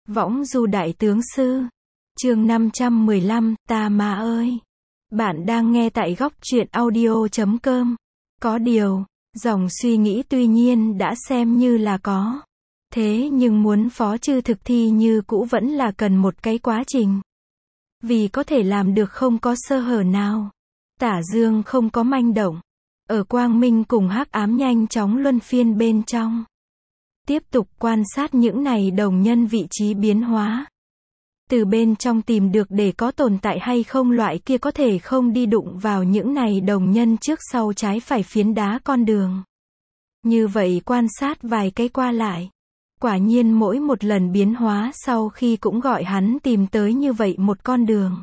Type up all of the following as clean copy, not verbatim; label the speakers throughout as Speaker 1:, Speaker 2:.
Speaker 1: Võng du đại tướng sư. Chương 515, ta ma ơi. Bạn đang nghe tại góc truyện audio.com. Có điều, dòng suy nghĩ tuy nhiên đã xem như là có. Thế nhưng muốn phó chư thực thi như cũ vẫn là cần một cái quá trình. Vì có thể làm được không có sơ hở nào. Tả Dương không có manh động. Ở quang minh cùng hắc ám nhanh chóng luân phiên bên trong. Tiếp tục quan sát những này đồng nhân vị trí biến hóa. Từ bên trong tìm được để có tồn tại hay không loại kia có thể không đi đụng vào những này đồng nhân trước sau trái phải phiến đá con đường. Như vậy quan sát vài cái qua lại. Quả nhiên mỗi một lần biến hóa sau khi cũng gọi hắn tìm tới như vậy một con đường.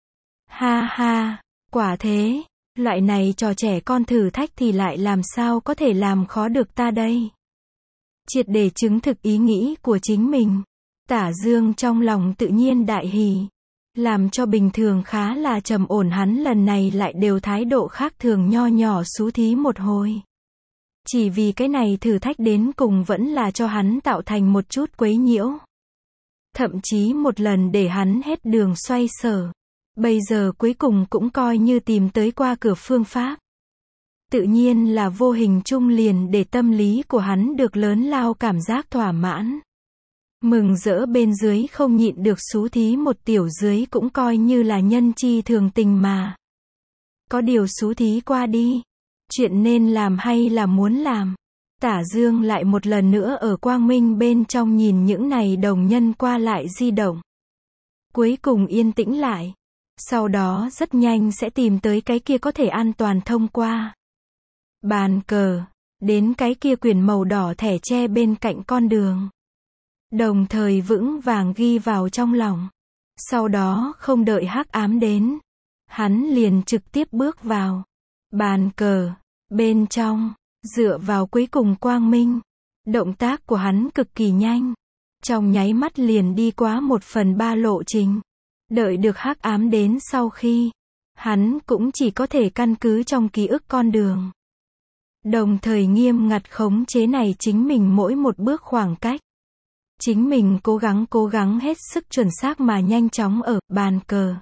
Speaker 1: Ha ha, quả thế, loại này trò trẻ con thử thách thì lại làm sao có thể làm khó được ta đây. Triệt để chứng thực ý nghĩ của chính mình. Tả Dương trong lòng tự nhiên đại hỉ. Làm cho bình thường khá là trầm ổn hắn lần này lại đều thái độ khác thường nho nhỏ xú thí một hồi. Chỉ vì cái này thử thách đến cùng vẫn là cho hắn tạo thành một chút quấy nhiễu. Thậm chí một lần để hắn hết đường xoay sở. Bây giờ cuối cùng cũng coi như tìm tới qua cửa phương pháp. Tự nhiên là vô hình chung liền để tâm lý của hắn được lớn lao cảm giác thỏa mãn. Mừng rỡ bên dưới không nhịn được xú thí một tiểu dưới cũng coi như là nhân chi thường tình mà. Có điều xú thí qua đi. Chuyện nên làm hay là muốn làm. Tả Dương lại một lần nữa ở quang minh bên trong nhìn những này đồng nhân qua lại di động. Cuối cùng yên tĩnh lại. Sau đó rất nhanh sẽ tìm tới cái kia có thể an toàn thông qua. Bàn cờ. Đến cái kia quyển màu đỏ thẻ tre bên cạnh con đường. Đồng thời vững vàng ghi vào trong lòng. Sau đó không đợi hắc ám đến. Hắn liền trực tiếp bước vào. Bàn cờ. Bên trong. Dựa vào cuối cùng quang minh. Động tác của hắn cực kỳ nhanh. Trong nháy mắt liền đi qua 1/3 lộ trình. Đợi được hắc ám đến sau khi. Hắn cũng chỉ có thể căn cứ trong ký ức con đường. Đồng thời nghiêm ngặt khống chế này chính mình mỗi một bước khoảng cách. Chính mình cố gắng hết sức chuẩn xác mà nhanh chóng ở bàn cờ.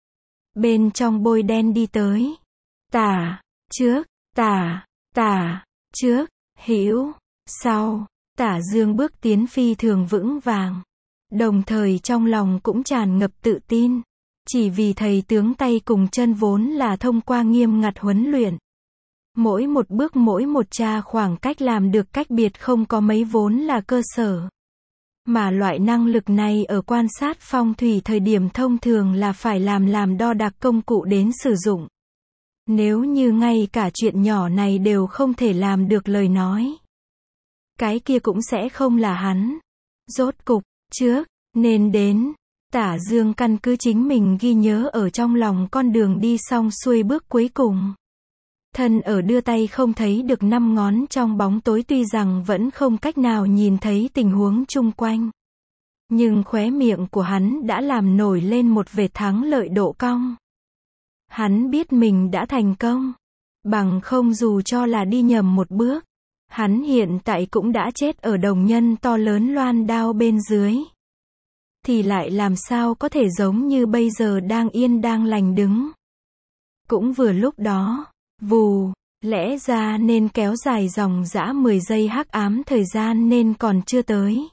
Speaker 1: Bên trong bôi đen đi tới. Tả, trước, tả, trước, hữu, sau. Tả Dương bước tiến phi thường vững vàng. Đồng thời trong lòng cũng tràn ngập tự tin. Chỉ vì thầy tướng tay cùng chân vốn là thông qua nghiêm ngặt huấn luyện. Mỗi một bước mỗi một tra khoảng cách làm được cách biệt không có mấy vốn là cơ sở. Mà loại năng lực này ở quan sát phong thủy thời điểm thông thường là phải làm đo đạc công cụ đến sử dụng. Nếu như ngay cả chuyện nhỏ này đều không thể làm được lời nói. Cái kia cũng sẽ không là hắn. Rốt cục, trước, nên đến. Tả Dương căn cứ chính mình ghi nhớ ở trong lòng con đường đi xong xuôi bước cuối cùng. Thân ở đưa tay không thấy được 5 ngón trong bóng tối tuy rằng vẫn không cách nào nhìn thấy tình huống chung quanh. Nhưng khóe miệng của hắn đã làm nổi lên một vệt thắng lợi độ cong. Hắn biết mình đã thành công. Bằng không dù cho là đi nhầm một bước. Hắn hiện tại cũng đã chết ở đồng nhân to lớn loan đao bên dưới. Thì lại làm sao có thể giống như bây giờ đang yên đang lành đứng. Cũng vừa lúc đó. Vù, lẽ ra nên kéo dài dòng dã 10 giây hắc ám thời gian nên còn chưa tới.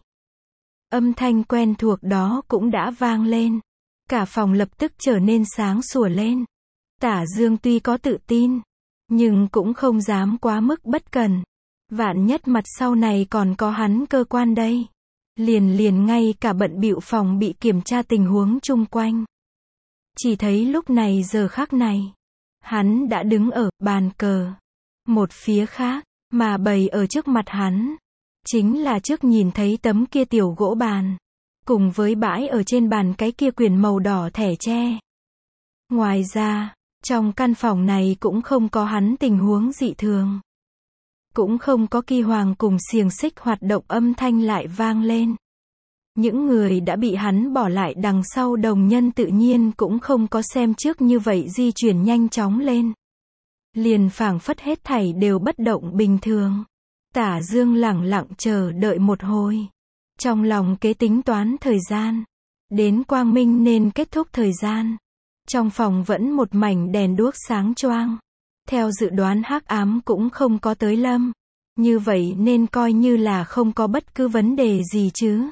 Speaker 1: Âm thanh quen thuộc đó cũng đã vang lên. Cả phòng lập tức trở nên sáng sủa lên. Tả Dương tuy có tự tin, nhưng cũng không dám quá mức bất cẩn. Vạn nhất mặt sau này còn có hắn cơ quan đây. Liền ngay cả bận bịu phòng bị kiểm tra tình huống chung quanh. Chỉ thấy lúc này giờ khắc này. Hắn đã đứng ở bàn cờ. Một phía khác, mà bày ở trước mặt hắn. Chính là trước nhìn thấy tấm kia tiểu gỗ bàn. Cùng với bãi ở trên bàn cái kia quyển màu đỏ thẻ tre. Ngoài ra, trong căn phòng này cũng không có hắn tình huống dị thường. Cũng không có kỳ hoàng cùng xiềng xích hoạt động âm thanh lại vang lên. Những người đã bị hắn bỏ lại đằng sau đồng nhân tự nhiên cũng không có xem trước như vậy di chuyển nhanh chóng lên. Liền phảng phất hết thảy đều bất động bình thường. Tả Dương lẳng lặng chờ đợi một hồi. Trong lòng kế tính toán thời gian. Đến quang minh nên kết thúc thời gian. Trong phòng vẫn một mảnh đèn đuốc sáng choang. Theo dự đoán hắc ám cũng không có tới lâm. Như vậy nên coi như là không có bất cứ vấn đề gì chứ.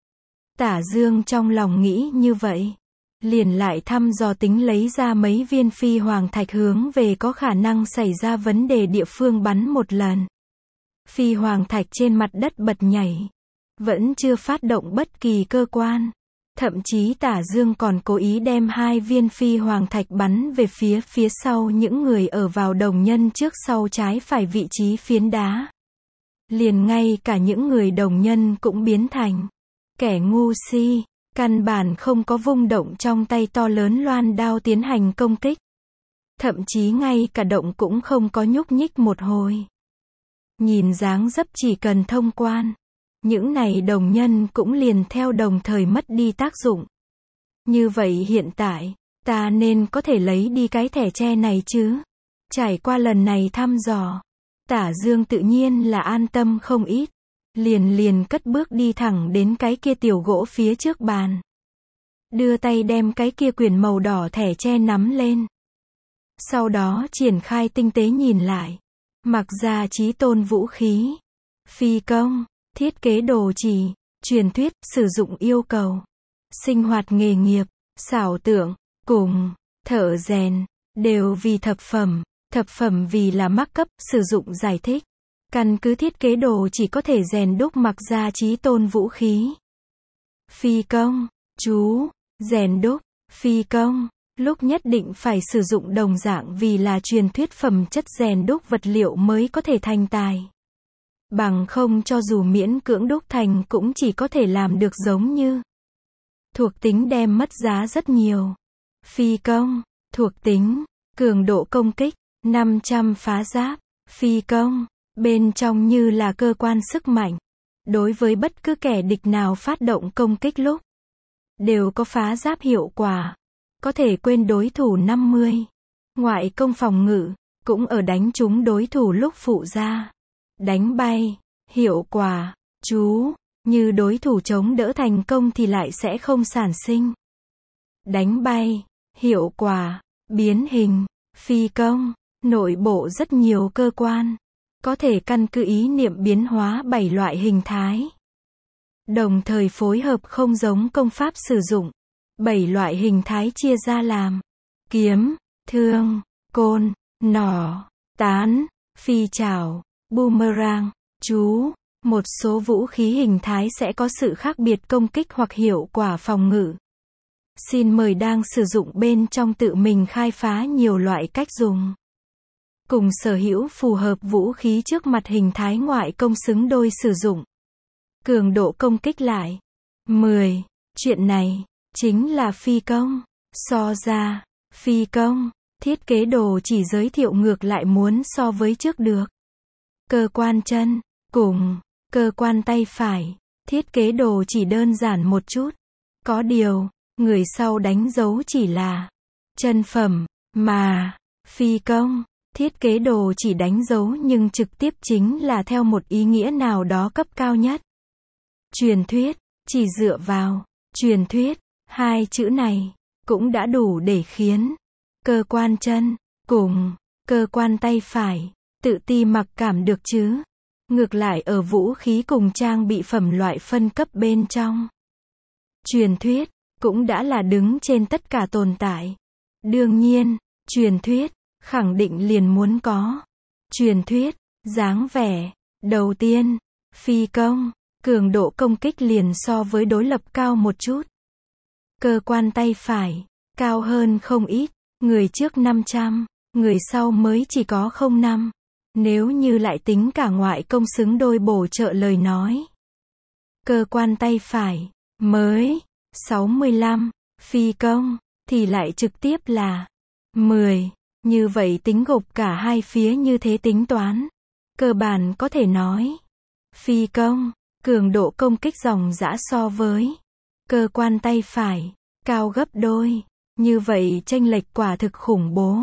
Speaker 1: Tả Dương trong lòng nghĩ như vậy. Liền lại thăm dò tính lấy ra mấy viên phi hoàng thạch hướng về có khả năng xảy ra vấn đề địa phương bắn một lần. Phi hoàng thạch trên mặt đất bật nhảy. Vẫn chưa phát động bất kỳ cơ quan. Thậm chí Tả Dương còn cố ý đem 2 viên phi hoàng thạch bắn về phía sau những người ở vào đồng nhân trước sau trái phải vị trí phiến đá. Liền ngay cả những người đồng nhân cũng biến thành kẻ ngu si, căn bản không có vung động trong tay to lớn loan đao tiến hành công kích. Thậm chí ngay cả động cũng không có nhúc nhích một hồi. Nhìn dáng dấp chỉ cần thông quan, những này đồng nhân cũng liền theo đồng thời mất đi tác dụng. Như vậy hiện tại, ta nên có thể lấy đi cái thẻ tre này chứ? Trải qua lần này thăm dò, Tả Dương tự nhiên là an tâm không ít. Liền cất bước đi thẳng đến cái kia tiểu gỗ phía trước bàn. Đưa tay đem cái kia quyển màu đỏ thẻ tre nắm lên. Sau đó triển khai tinh tế nhìn lại. Mặc ra chí tôn vũ khí. Phi công, thiết kế đồ chỉ, truyền thuyết, sử dụng yêu cầu. Sinh hoạt nghề nghiệp, xảo tượng, cùng, thợ rèn, đều vì thập phẩm vì là mắc cấp, sử dụng giải thích. Căn cứ thiết kế đồ chỉ có thể rèn đúc mặc ra chí tôn vũ khí. Phi công, chú, rèn đúc, phi công, lúc nhất định phải sử dụng đồng dạng vì là truyền thuyết phẩm chất rèn đúc vật liệu mới có thể thành tài. Bằng không cho dù miễn cưỡng đúc thành cũng chỉ có thể làm được giống như. Thuộc tính đem mất giá rất nhiều. Phi công, thuộc tính, cường độ công kích, 500 phá giáp, phi công. Bên trong như là cơ quan sức mạnh. Đối với bất cứ kẻ địch nào phát động công kích lúc, đều có phá giáp hiệu quả. Có thể quên đối thủ 50. Ngoại công phòng ngự, cũng ở đánh trúng đối thủ lúc phụ ra. Đánh bay, hiệu quả, chú, như đối thủ chống đỡ thành công thì lại sẽ không sản sinh. Đánh bay, hiệu quả, biến hình, phi công, nội bộ rất nhiều cơ quan. Có thể căn cứ ý niệm biến hóa 7 loại hình thái. Đồng thời phối hợp không giống công pháp sử dụng. 7 loại hình thái chia ra làm kiếm, thương, côn, nỏ, tán, phi trảo, boomerang, chú. Một số vũ khí hình thái sẽ có sự khác biệt công kích hoặc hiệu quả phòng ngự. Xin mời đang sử dụng bên trong tự mình khai phá nhiều loại cách dùng. Cùng sở hữu phù hợp vũ khí trước mặt hình thái ngoại công xứng đôi sử dụng. Cường độ công kích lại 10. Chuyện này chính là phi công. So ra, phi công, thiết kế đồ chỉ giới thiệu ngược lại muốn so với trước được. Cơ quan chân, cùng, cơ quan tay phải, thiết kế đồ chỉ đơn giản một chút. Có điều, người sau đánh dấu chỉ là chân phẩm, mà, phi công. Thiết kế đồ chỉ đánh dấu nhưng trực tiếp chính là theo một ý nghĩa nào đó cấp cao nhất. Truyền thuyết, chỉ dựa vào, truyền thuyết, 2 chữ này, cũng đã đủ để khiến cơ quan chân, cùng, cơ quan tay phải, tự ti mặc cảm được chứ. Ngược lại ở vũ khí cùng trang bị phẩm loại phân cấp bên trong. Truyền thuyết, cũng đã là đứng trên tất cả tồn tại. Đương nhiên, truyền thuyết, khẳng định liền muốn có. Truyền thuyết, dáng vẻ. Đầu tiên, phi công, cường độ công kích liền so với đối lập cao một chút. Cơ quan tay phải, cao hơn không ít. Người trước 500, người sau mới chỉ có 05. Nếu như lại tính cả ngoại công xứng đôi bổ trợ lời nói. Cơ quan tay phải, mới 65. Phi công, thì lại trực tiếp là 10. Như vậy tính gộp cả hai phía như thế tính toán. Cơ bản có thể nói. Phi công, cường độ công kích dòng dã so với cơ quan tay phải, cao gấp đôi. Như vậy chênh lệch quả thực khủng bố.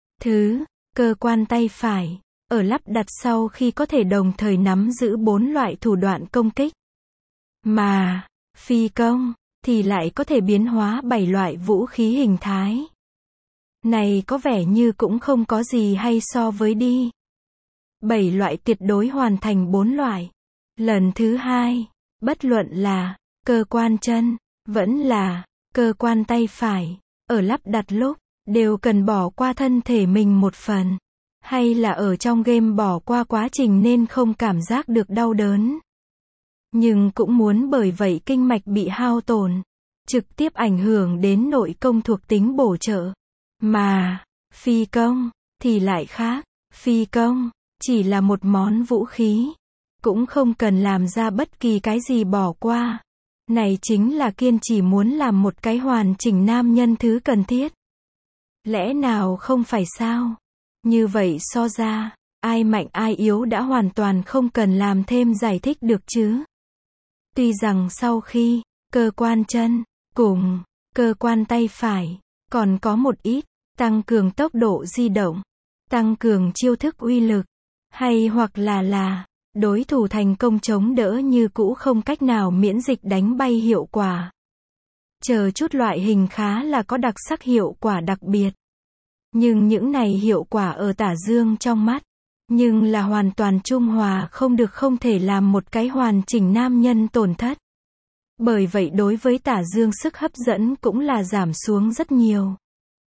Speaker 1: Cơ quan tay phải, ở lắp đặt sau khi có thể đồng thời nắm giữ 4 loại thủ đoạn công kích. Mà, phi công, thì lại có thể biến hóa 7 loại vũ khí hình thái. Này có vẻ như cũng không có gì hay so với đi. 7 loại tuyệt đối hoàn thành 4 loại. Lần thứ hai, bất luận là cơ quan chân, vẫn là cơ quan tay phải, ở lắp đặt lúc, đều cần bỏ qua thân thể mình một phần. Hay là ở trong game bỏ qua quá trình nên không cảm giác được đau đớn. Nhưng cũng muốn bởi vậy kinh mạch bị hao tổn, trực tiếp ảnh hưởng đến nội công thuộc tính bổ trợ. Mà, phi công, thì lại khác. Phi công, chỉ là một món vũ khí. Cũng không cần làm ra bất kỳ cái gì bỏ qua. Này chính là kiên trì muốn làm một cái hoàn chỉnh nam nhân thứ cần thiết. Lẽ nào không phải sao? Như vậy so ra, ai mạnh ai yếu đã hoàn toàn không cần làm thêm giải thích được chứ. Tuy rằng sau khi, cơ quan chân, cùng, cơ quan tay phải, còn có một ít, tăng cường tốc độ di động, tăng cường chiêu thức uy lực, hay hoặc là, đối thủ thành công chống đỡ như cũ không cách nào miễn dịch đánh bay hiệu quả. Chờ chút loại hình khá là có đặc sắc hiệu quả đặc biệt. Nhưng những này hiệu quả ở Tả Dương trong mắt, nhưng là hoàn toàn trung hòa không được không thể làm một cái hoàn chỉnh nam nhân tổn thất. Bởi vậy đối với Tả Dương sức hấp dẫn cũng là giảm xuống rất nhiều.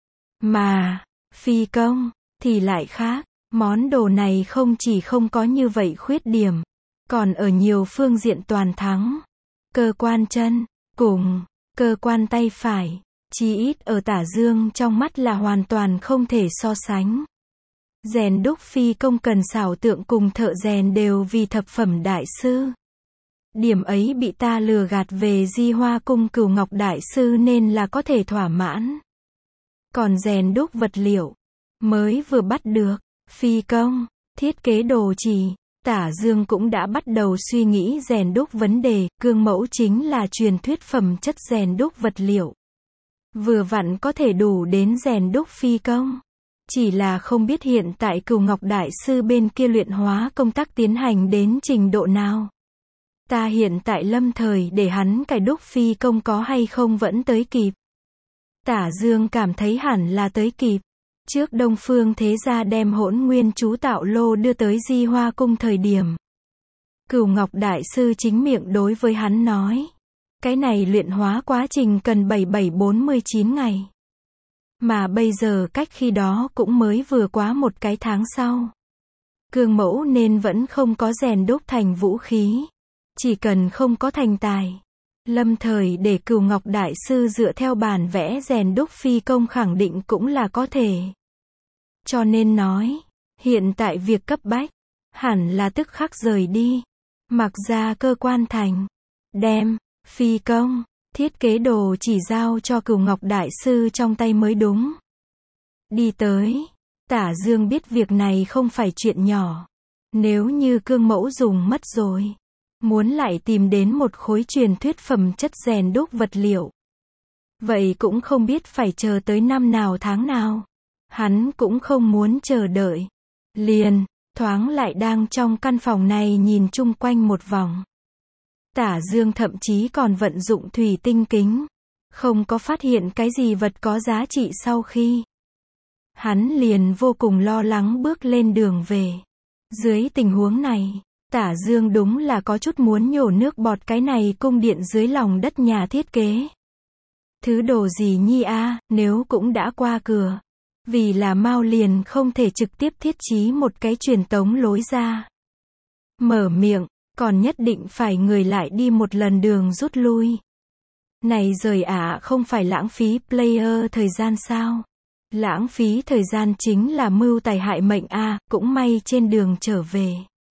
Speaker 1: Mà, phi công, thì lại khác. Món đồ này không chỉ không có như vậy khuyết điểm, còn ở nhiều phương diện toàn thắng. Cơ quan chân, cùng, cơ quan tay phải, chí ít ở Tả Dương trong mắt là hoàn toàn không thể so sánh. Rèn đúc phi công cần xảo tượng cùng thợ rèn đều vì thập phẩm đại sư. Điểm ấy bị ta lừa gạt về Di Hoa Cung Cửu Ngọc đại sư nên là có thể thỏa mãn. Còn rèn đúc vật liệu, mới vừa bắt được. Phi công, thiết kế đồ chỉ, Tả Dương cũng đã bắt đầu suy nghĩ rèn đúc vấn đề, cương mẫu chính là truyền thuyết phẩm chất rèn đúc vật liệu. Vừa vặn có thể đủ đến rèn đúc phi công. Chỉ là không biết hiện tại Cửu Ngọc Đại Sư bên kia luyện hóa công tác tiến hành đến trình độ nào. Ta hiện tại lâm thời để hắn cải đúc phi công có hay không vẫn tới kịp. Tả Dương cảm thấy hẳn là tới kịp. Trước Đông Phương Thế Gia đem Hỗn Nguyên chú tạo lô đưa tới Di Hoa Cung thời điểm. Cửu Ngọc Đại Sư chính miệng đối với hắn nói. Cái này luyện hóa quá trình cần 7749 ngày. Mà bây giờ cách khi đó cũng mới vừa quá một cái tháng sau. Cương mẫu nên vẫn không có rèn đúc thành vũ khí. Chỉ cần không có thành tài. Lâm thời để Cửu Ngọc Đại Sư dựa theo bản vẽ rèn đúc phi công khẳng định cũng là có thể. Cho nên nói, hiện tại việc cấp bách, hẳn là tức khắc rời đi. Mặc ra cơ quan thành, đem, phi công, thiết kế đồ chỉ giao cho Cửu Ngọc Đại Sư trong tay mới đúng. Đi tới, Tả Dương biết việc này không phải chuyện nhỏ. Nếu như cương mẫu dùng mất rồi, muốn lại tìm đến một khối truyền thuyết phẩm chất rèn đúc vật liệu. Vậy cũng không biết phải chờ tới năm nào tháng nào. Hắn cũng không muốn chờ đợi. Liền, thoáng lại đang trong căn phòng này nhìn chung quanh một vòng. Tả Dương thậm chí còn vận dụng thủy tinh kính. Không có phát hiện cái gì vật có giá trị sau khi. Hắn liền vô cùng lo lắng bước lên đường về. Dưới tình huống này, Tả Dương đúng là có chút muốn nhổ nước bọt cái này cung điện dưới lòng đất nhà thiết kế. Thứ đồ gì nhi a, nếu cũng đã qua cửa. Vì là Mao liền không thể trực tiếp thiết trí một cái truyền tống lối ra. Mở miệng, còn nhất định phải người lại đi một lần đường rút lui. Này rời không phải lãng phí player thời gian sao? Lãng phí thời gian chính là mưu tài hại mệnh cũng may trên đường trở về.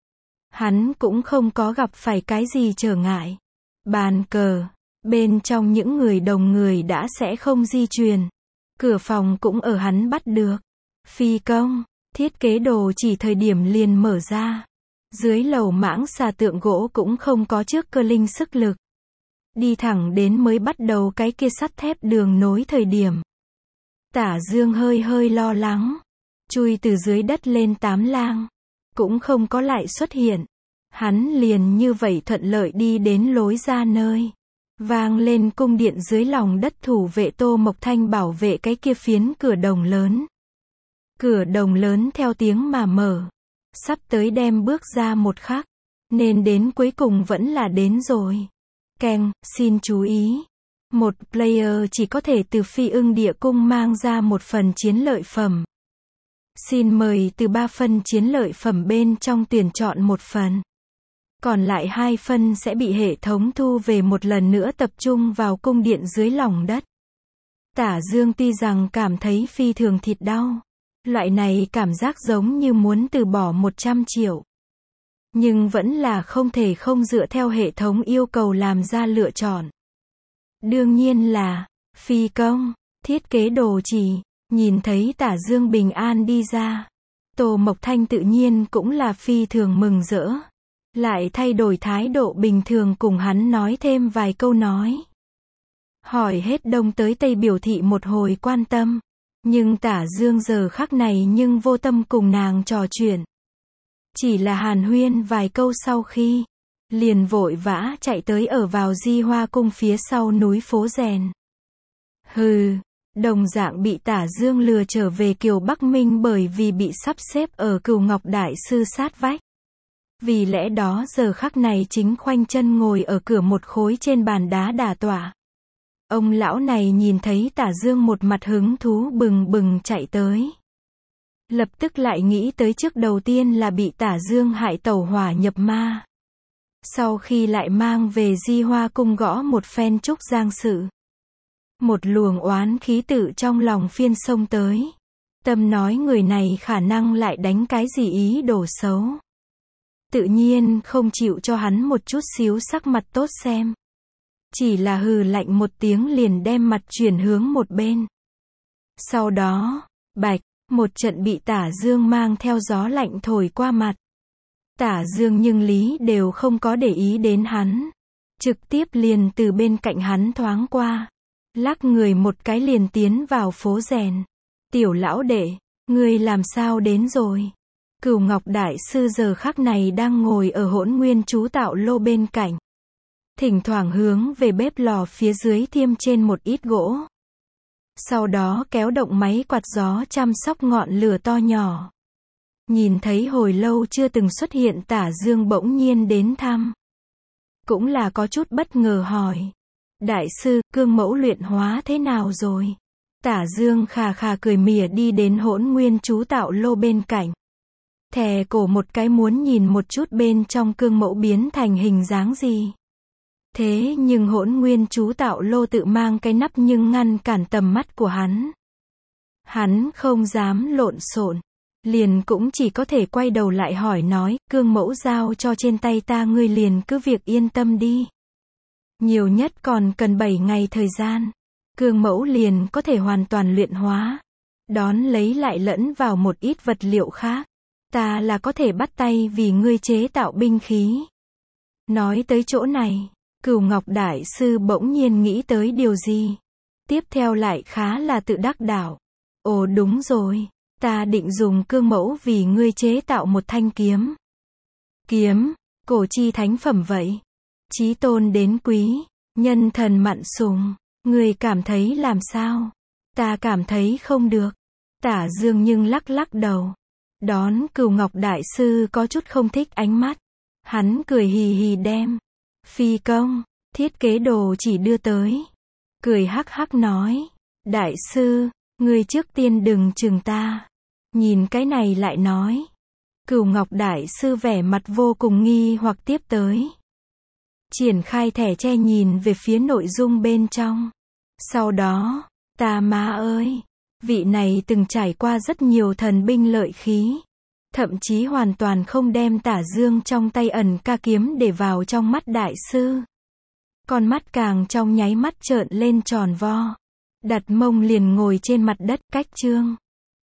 Speaker 1: Hắn cũng không có gặp phải cái gì trở ngại. Bàn cờ, bên trong những người đồng người đã sẽ không di chuyển. Cửa phòng cũng ở hắn bắt được. Phi công, thiết kế đồ chỉ thời điểm liền mở ra. Dưới lầu mãng xà tượng gỗ cũng không có trước cơ linh sức lực. Đi thẳng đến mới bắt đầu cái kia sắt thép đường nối thời điểm. Tả Dương hơi lo lắng. Chui từ dưới đất lên 8 lang. Cũng không có lại xuất hiện. Hắn liền như vậy thuận lợi đi đến lối ra nơi vang lên cung điện dưới lòng đất thủ vệ Tô Mộc Thanh bảo vệ cái kia phiến cửa đồng lớn. Cửa đồng lớn theo tiếng mà mở. Sắp tới đem bước ra một khắc. Nên đến cuối cùng vẫn là đến rồi. Keng, xin chú ý. Một player chỉ có thể từ Phi Ưng Địa Cung mang ra một phần chiến lợi phẩm. Xin mời từ 3 phần chiến lợi phẩm bên trong tuyển chọn một phần. Còn lại 2 phân sẽ bị hệ thống thu về một lần nữa tập trung vào cung điện dưới lòng đất. Tả Dương tuy rằng cảm thấy phi thường thịt đau. Loại này cảm giác giống như muốn từ bỏ 100 triệu. Nhưng vẫn là không thể không dựa theo hệ thống yêu cầu làm ra lựa chọn. Đương nhiên là phi công, thiết kế đồ chỉ. Nhìn thấy Tả Dương bình an đi ra. Tô Mộc Thanh tự nhiên cũng là phi thường mừng rỡ. Lại thay đổi thái độ bình thường cùng hắn nói thêm vài câu nói. Hỏi hết đông tới tây biểu thị một hồi quan tâm. Nhưng Tả Dương giờ khắc này nhưng vô tâm cùng nàng trò chuyện. Chỉ là hàn huyên vài câu sau khi. Liền vội vã chạy tới ở vào Di Hoa Cung phía sau núi Phố Rèn. Hừ. Đồng dạng bị Tả Dương lừa trở về Kiều Bắc Minh bởi vì bị sắp xếp ở Cửu Ngọc Đại Sư sát vách. Vì lẽ đó giờ khắc này chính khoanh chân ngồi ở cửa một khối trên bàn đá đả tọa. Ông lão này nhìn thấy Tả Dương một mặt hứng thú bừng bừng chạy tới. Lập tức lại nghĩ tới trước đầu tiên là bị Tả Dương hại tẩu hỏa nhập ma. Sau khi lại mang về Di Hoa Cung gõ một phen trúc giang sự. Một luồng oán khí tự trong lòng phiên xông tới. Tâm nói người này khả năng lại đánh cái gì ý đồ xấu. Tự nhiên không chịu cho hắn một chút xíu sắc mặt tốt xem. Chỉ là hừ lạnh một tiếng liền đem mặt chuyển hướng một bên. Sau đó, bạch, một trận bị Tả Dương mang theo gió lạnh thổi qua mặt. Tả Dương nhưng lý đều không có để ý đến hắn. Trực tiếp liền từ bên cạnh hắn thoáng qua. Lắc người một cái liền tiến vào Phố Rèn. Tiểu lão đệ, ngươi làm sao đến rồi? Cửu Ngọc Đại Sư giờ khắc này đang ngồi ở Hỗn Nguyên Chú Tạo Lô bên cạnh. Thỉnh thoảng hướng về bếp lò phía dưới thiêm trên một ít gỗ. Sau đó kéo động máy quạt gió chăm sóc ngọn lửa to nhỏ. Nhìn thấy hồi lâu chưa từng xuất hiện Tả Dương bỗng nhiên đến thăm. Cũng là có chút bất ngờ hỏi. Đại sư, cương mẫu luyện hóa thế nào rồi? Tả Dương khà khà cười mỉa đi đến Hỗn Nguyên Chú Tạo Lô bên cạnh. Thè cổ một cái muốn nhìn một chút bên trong cương mẫu biến thành hình dáng gì. Thế nhưng Hỗn Nguyên Chú Tạo Lô tự mang cái nắp nhưng ngăn cản tầm mắt của hắn. Hắn không dám lộn xộn. Liền cũng chỉ có thể quay đầu lại hỏi nói, cương mẫu giao cho trên tay ta ngươi liền cứ việc yên tâm đi. Nhiều nhất còn cần 7 ngày thời gian. Cương mẫu liền có thể hoàn toàn luyện hóa. Đón lấy lại lẫn vào một ít vật liệu khác. Ta là có thể bắt tay vì ngươi chế tạo binh khí. Nói tới chỗ này, Cửu Ngọc Đại Sư bỗng nhiên nghĩ tới điều gì. Tiếp theo lại khá là tự đắc đạo. Ồ đúng rồi, ta định dùng cương mẫu vì ngươi chế tạo một thanh kiếm. Kiếm, cổ chi thánh phẩm vậy. Chí tôn đến quý, nhân thần mặn sùng. Ngươi cảm thấy làm sao? Ta cảm thấy không được. Tả Dương nhưng lắc lắc đầu. Đón Cửu Ngọc Đại Sư có chút không thích ánh mắt. Hắn cười hì hì đem. Phi công, thiết kế đồ chỉ đưa tới. Cười hắc hắc nói. Đại sư, ngươi trước tiên đừng chừng ta. Nhìn cái này lại nói. Cửu Ngọc Đại Sư vẻ mặt vô cùng nghi hoặc tiếp tới. Triển khai thẻ tre nhìn về phía nội dung bên trong. Sau đó, ta má ơi, vị này từng trải qua rất nhiều thần binh lợi khí. Thậm chí hoàn toàn không đem Tả Dương trong tay ẩn ca kiếm để vào trong mắt đại sư. Con mắt càng trong nháy mắt trợn lên tròn vo. Đặt mông liền ngồi trên mặt đất cách chương.